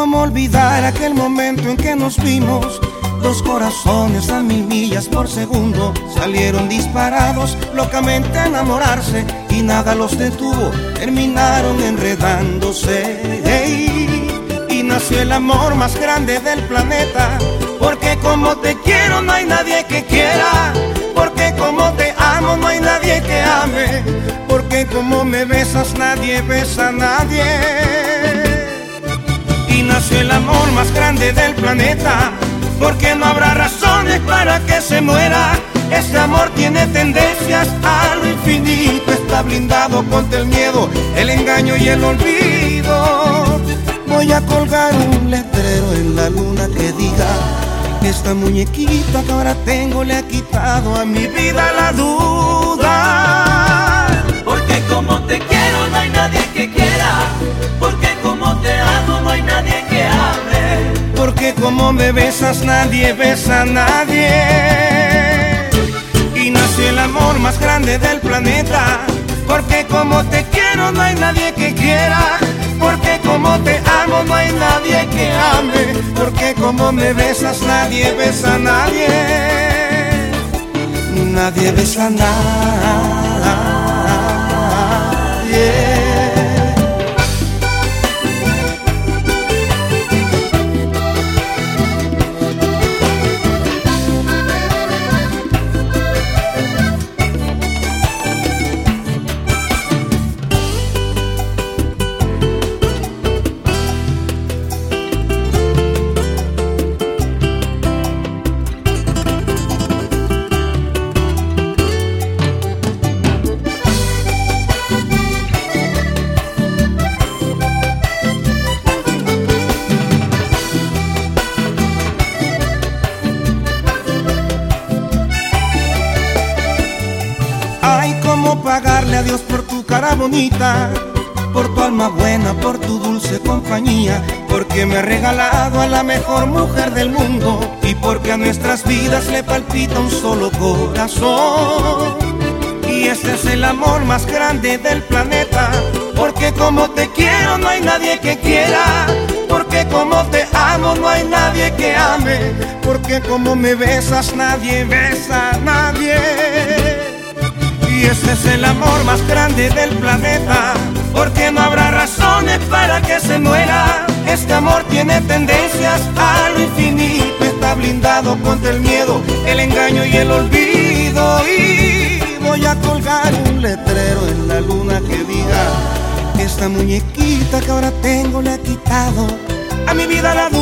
¿Cómo olvidar aquel momento en que nos vimos? Dos corazones a 1000 millas por segundo salieron disparados locamente a enamorarse y nada los detuvo, terminaron enredándose. Y nació el amor más grande del planeta, porque como te quiero no hay nadie que quiera, porque como te amo no hay nadie que ame, porque como me besas nadie besa a nadie. Y nació el amor más grande del planeta, porque no habrá razones para que se muera. Este amor tiene tendencias a lo infinito, está blindado contra el miedo, el engaño y el olvido. Voy a colgar un letrero en la luna que diga: esta muñequita que ahora tengo le ha quitado a mi vida la duda. Porque como te quiero no hay nadie que quiera, porque como te amo no hay nadie que ame, porque como me besas nadie besa a nadie. Y nació el amor más grande del planeta, porque como te quiero no hay nadie que quiera, porque como te amo no hay nadie que ame, porque como me besas nadie besa a nadie. Nadie besa a nadie. ¿Cómo pagarle a Dios por tu cara bonita, por tu alma buena, por tu dulce compañía? Porque me ha regalado a la mejor mujer del mundo y porque a nuestras vidas le palpita un solo corazón. Y este es el amor más grande del planeta, porque como te quiero no hay nadie que quiera, porque como te amo no hay nadie que ame, porque como me besas nadie besa a nadie. Y este es el amor más grande del planeta, porque no habrá razones para que se muera. Este amor tiene tendencias a lo infinito, está blindado contra el miedo, el engaño y el olvido. Y voy a colgar un letrero en la luna que diga: esta muñequita que ahora tengo le ha quitado a mi vida la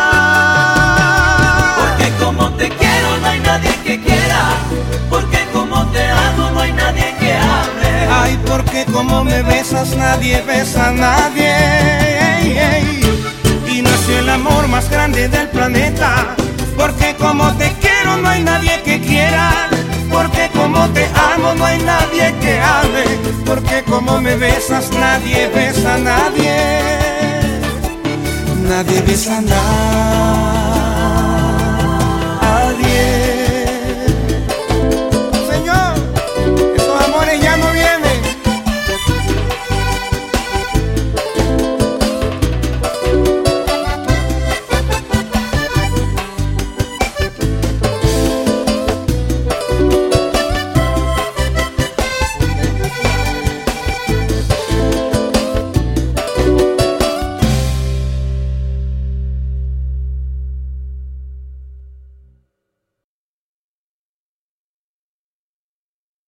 duda. Porque como te quiero no hay nadie que quiera, porque como te amo no hay nadie que ame, ay, porque como me besas nadie besa a nadie. Y nació el amor más grande del planeta, porque como te quiero no hay nadie que quiera, porque como te amo no hay nadie que ame, porque como me besas nadie besa a nadie. Nadie besa a nadie.